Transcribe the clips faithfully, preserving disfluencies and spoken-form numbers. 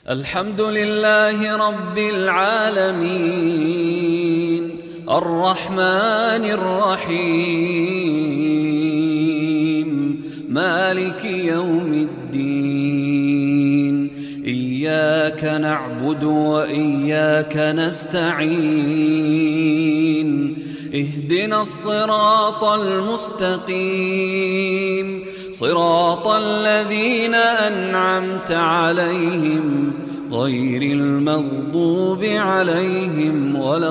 الحمد لله رب العالمين الرحمن الرحيم مالك يوم الدين إياك نعبد وإياك نستعين اهدنا الصراط المستقيم صراط الذين أنعمت عليهم غير المغضوب عليهم ولا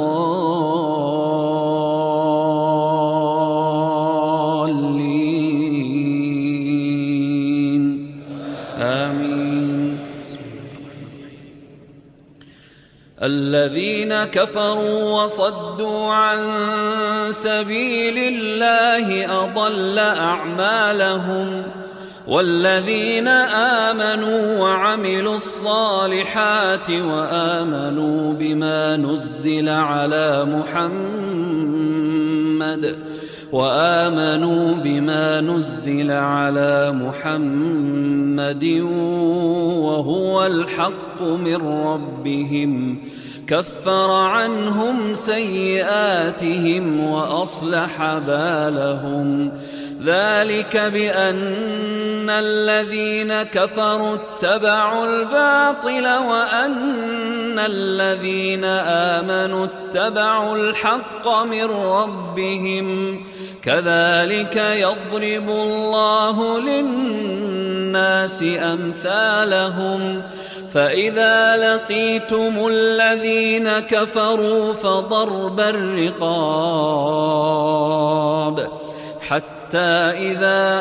الضالين آمين. الذين كفروا وصدوا عن سبيل الله أضل أعمالهم والذين آمنوا وعملوا الصالحات وآمنوا بما نزل على محمد وآمنوا بما نزل على محمد وهو الحق من ربهم كفر عنهم سيئاتهم وأصلح بالهم ذلك بأن الذين كفروا اتبعوا الباطل وأن الذين آمنوا اتبعوا الحق من ربهم كذلك يضرب الله للناس أمثالهم فإذا لقيتم الذين كفروا فضرب الرقاب حتى إذا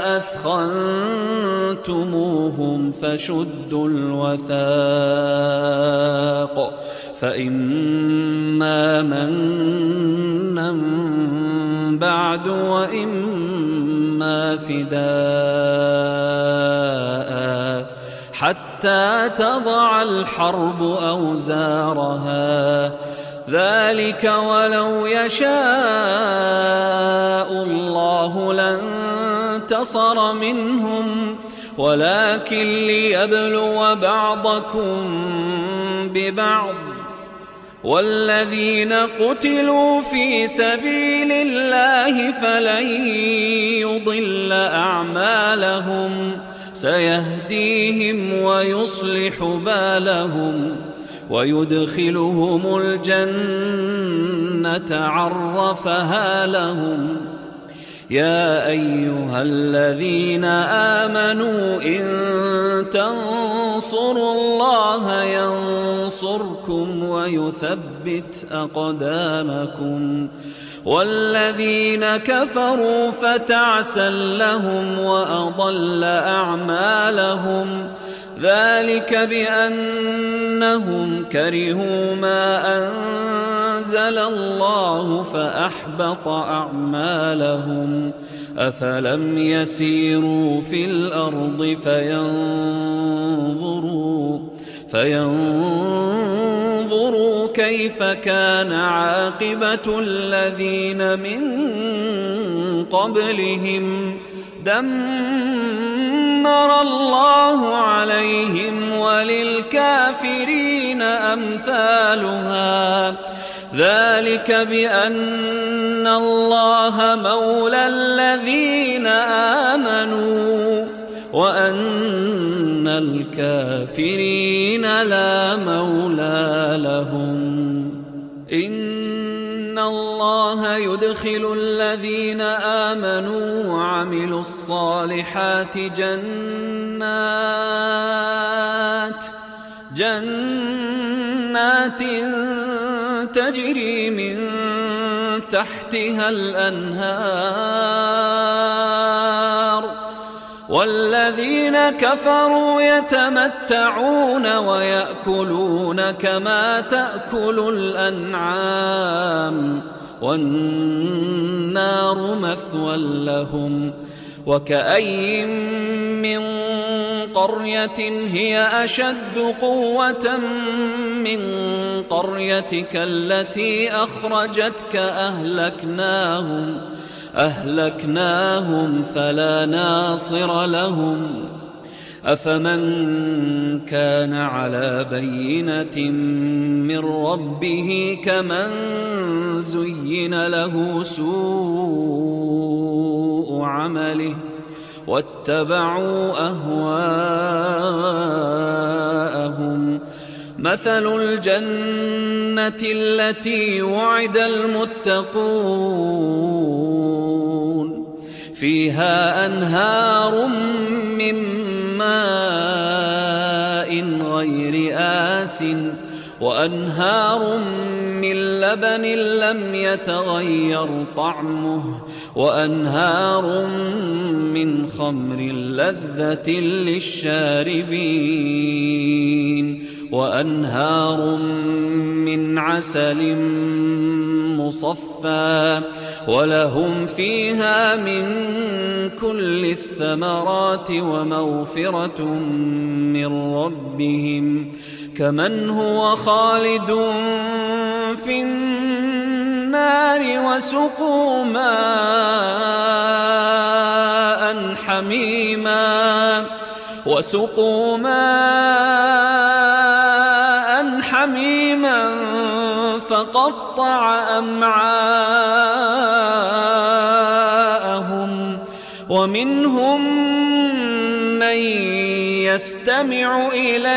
أثخنتموهم فشدوا الوثاق فإما منا بعد وإما فداء حتى تضع الحرب أوزارها ذلك ولو يشاء الله لانتصر منهم ولكن ليبلو بعضكم ببعض والذين قتلوا في سبيل الله فلن يضل أعمالهم سيهديهم ويصلح بالهم ويدخلهم الجنة عرفها لهم يا أيها الذين آمنوا إن تنصروا الله ينصركم ويثبت أقدامكم والذين كفروا فتعسا لهم وأضل أعمالهم ذلك بأنهم كرهوا ما أنزل الله فأحبط أعمالهم أفلم يسيروا في الأرض فينظروا فينظروا كيف كان عاقبة الذين من قبلهم دمر الله عليهم وللكافرين أمثالها ذلك بأن الله مولى الذين آمنوا وأن الكافرين لا مولى لهم إن الله يدخل الذين آمنوا وعملوا الصالحات جنات جنات تجري من تحتها الأنهار والذين كفروا يتمتعون ويأكلون كما تأكل الأنعام والنار مثوى لهم وكأي من قرية هي أشد قوة من قريتك التي أخرجتك أهلكناهم أهلكناهم فلا ناصر لهم أفمن كان على بينة من ربه كمن زين له سوء عمله واتبعوا أهواءهم مثل الجنة التي وعد المتقون فيها أنهار من ماء غير آسٍ وأنهار من لبن لم يتغير طعمه وأنهار من خمر لذة للشاربين وأنهار من عسل مصفى ولهم فيها من كل الثمرات ومغفرة من ربهم كمن هو خالد في النار وسقوا ماء حميما وسقوا ماء حميما فقطع أمعاءهم ومنهم من يستمع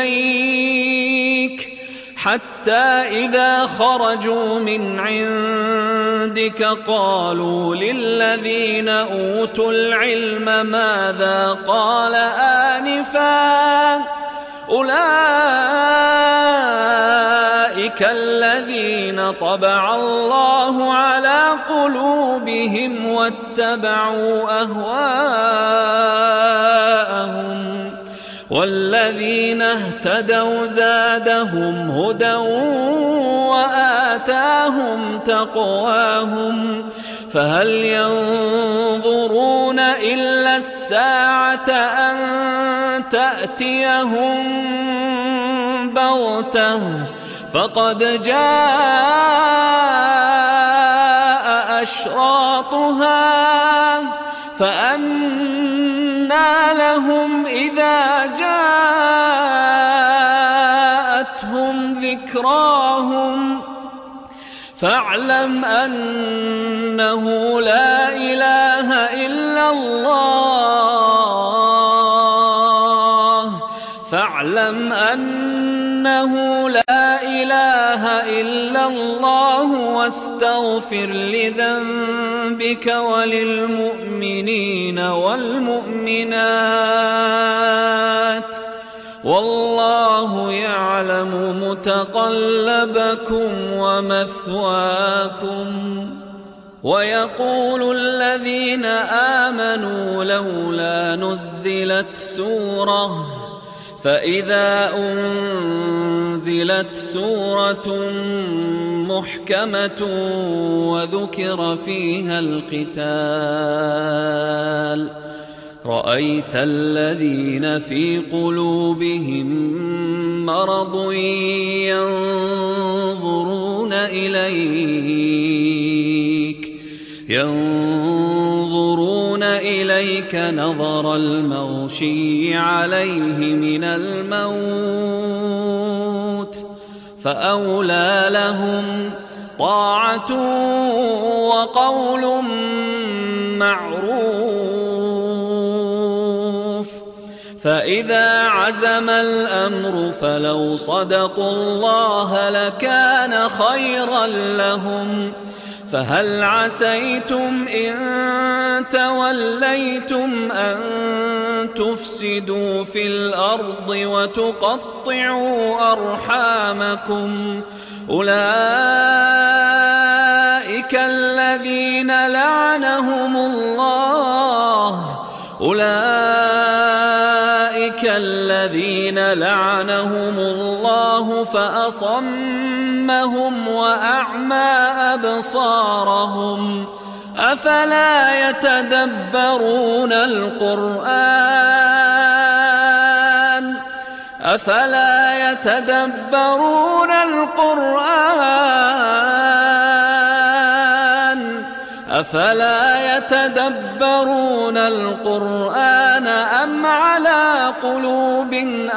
إليك حتى إذا خرجوا من عندك قالوا للذين أوتوا العلم ماذا قال آنفا أولئك الذين طبع الله على قلوبهم واتبعوا أهواءهم والذين اهتدوا زادهم هدى وآتاهم تقواهم فهل ينظرون إلا الساعة أن تأتيهم بغتة فقد جاء أشراطها فأنى لهم إذا جاءتهم ذكراهم فاعلم أنه لا إله إلا الله فاعلم أنه لا إله إلا الله واستغفر لذنبك وللمؤمنين والمؤمنات والله يعلم متقلبكم ومثواكم ويقول الذين آمنوا لولا نزلت سورة فإذا أنزلت سورة محكمة وذكر فيها القتال رأيت الذين في قلوبهم مرض ينظرون إليك ينظرون إليك نظر المغشي عليه من الموت فأولى لهم طاعة وقول معروف فإذا عزم الأمر فلو صدقوا الله لكان خيرا لهم فهل عسيتم إن توليتم أن تفسدوا في الأرض وتقطعوا أرحامكم أولئك الذين لعنهم الله أولئك الذين لعنهم الله فأصمهم وأعمى أبصارهم أفلا يتدبرون القرآن أفلا يتدبرون القرآن أفلا يتدبرون القرآن أم على قلوب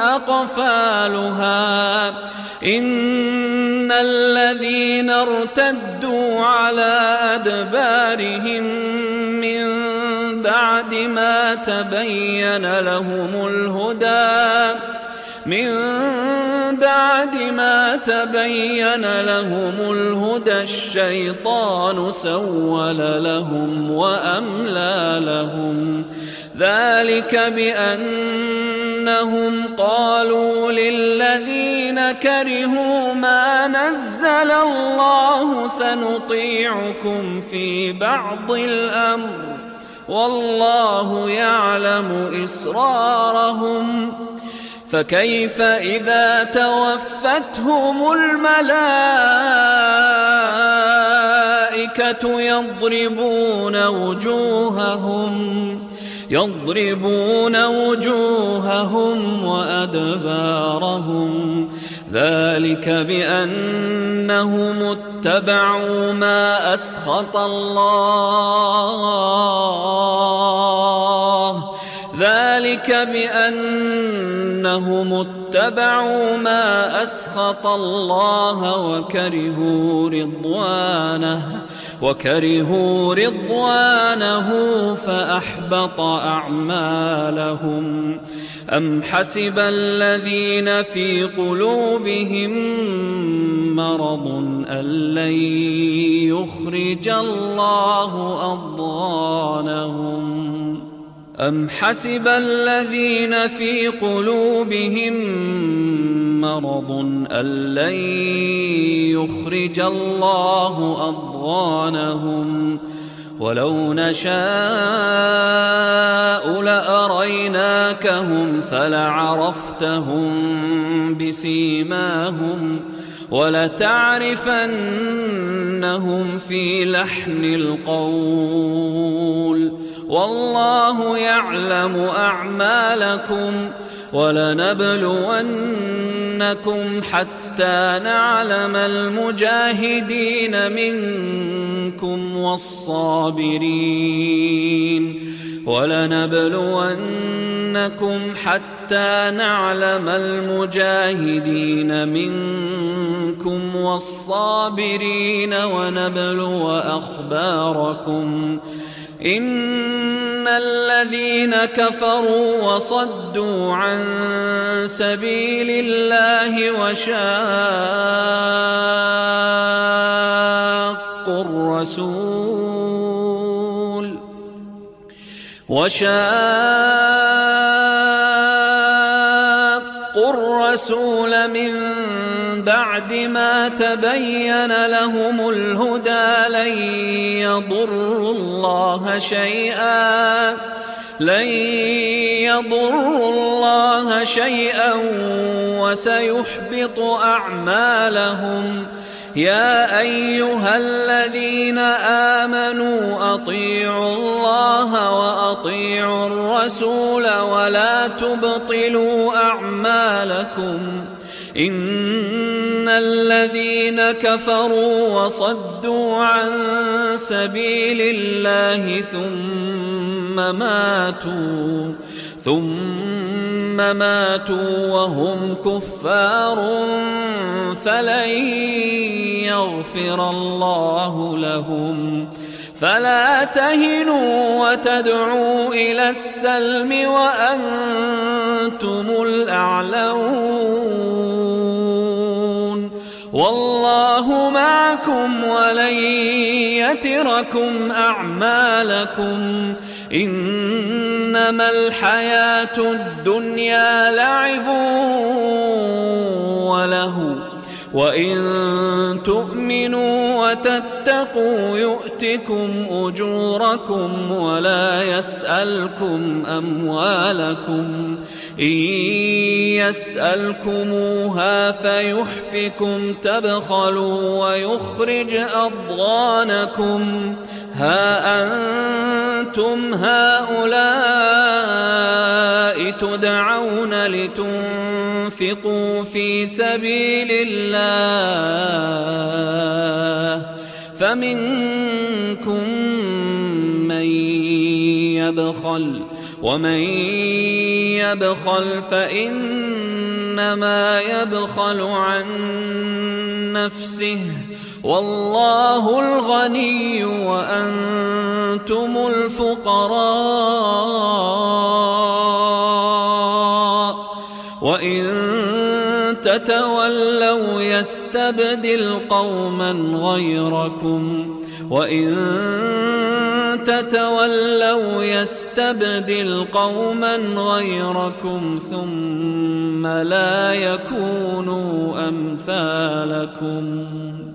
أقفالها إن الذين ارتدوا على أدبارهم من بعد ما تبين لهم الهدى من بعد ما تبين لهم الهدى الشيطان سول لهم وأملى لهم ذلك بأنهم قالوا للذين كرهوا ما نزل الله سنطيعكم في بعض الأمر والله يعلم إسرارهم فكيف إذا توفتهم الملائكة يضربون وجوههم يضربون وجوههم وأدبارهم ذلك بأنهم اتبعوا ما أسخط الله ذلك بأنهم اتبعوا ما أسخط الله وكرهوا رضوانه وكرهوا رضوانه فأحبط أعمالهم أم حسب الذين في قلوبهم مرض أن لن يخرج الله أضغانهم أم حسب الذين في قلوبهم مرض أن لن يخرج الله أضغانهم ولو نشاء لأريناكهم فلعرفتهم بسيماهم ولتعرفنهم في لحن القول والله يعلم أعمالكم ولنبلونكم حتى نعلم المجاهدين منكم والصابرين ولنبلونكم حتى نعلم المجاهدين منكم والصابرين ونبلو أخباركم إن الذين كفروا وصدوا عن سبيل الله وشاقوا الرسول وشاقوا الرسول من بعد ما تبين لهم الهدى لن يضروا الله شيئا لن يضروا الله شيئا وسيحبط أعمالهم يا أيها الذين آمنوا أطيعوا الله وأطيعوا الرسول ولا تبطلوا أعمالكم إن الذين كفروا وصدوا عن سبيل الله ثم ماتوا ثم ماتوا وهم كفار فلن يغفر الله لهم فلا تهنوا وتدعوا إلى السلم وأنتم الأعلون والله معكم ولن يتركم أعمالكم إنما الحياة الدنيا لعب وله وإن تؤمنوا وتتقوا يؤتكم أجوركم ولا يسألكم أموالكم إن يسألكموها فيحفكم تبخلوا ويخرج أضغانكم ها أنتم هؤلاء تدعون لتنفقوا في سبيل الله فمنكم يبخل ومن يبخل فإنما يبخل عن نفسه والله الغني وأنتم الفقراء وإن تتولوا يستبدل قوما غيركم وإن تتولوا يستبدل قوما غيركم ثم لا يكونوا أمثالكم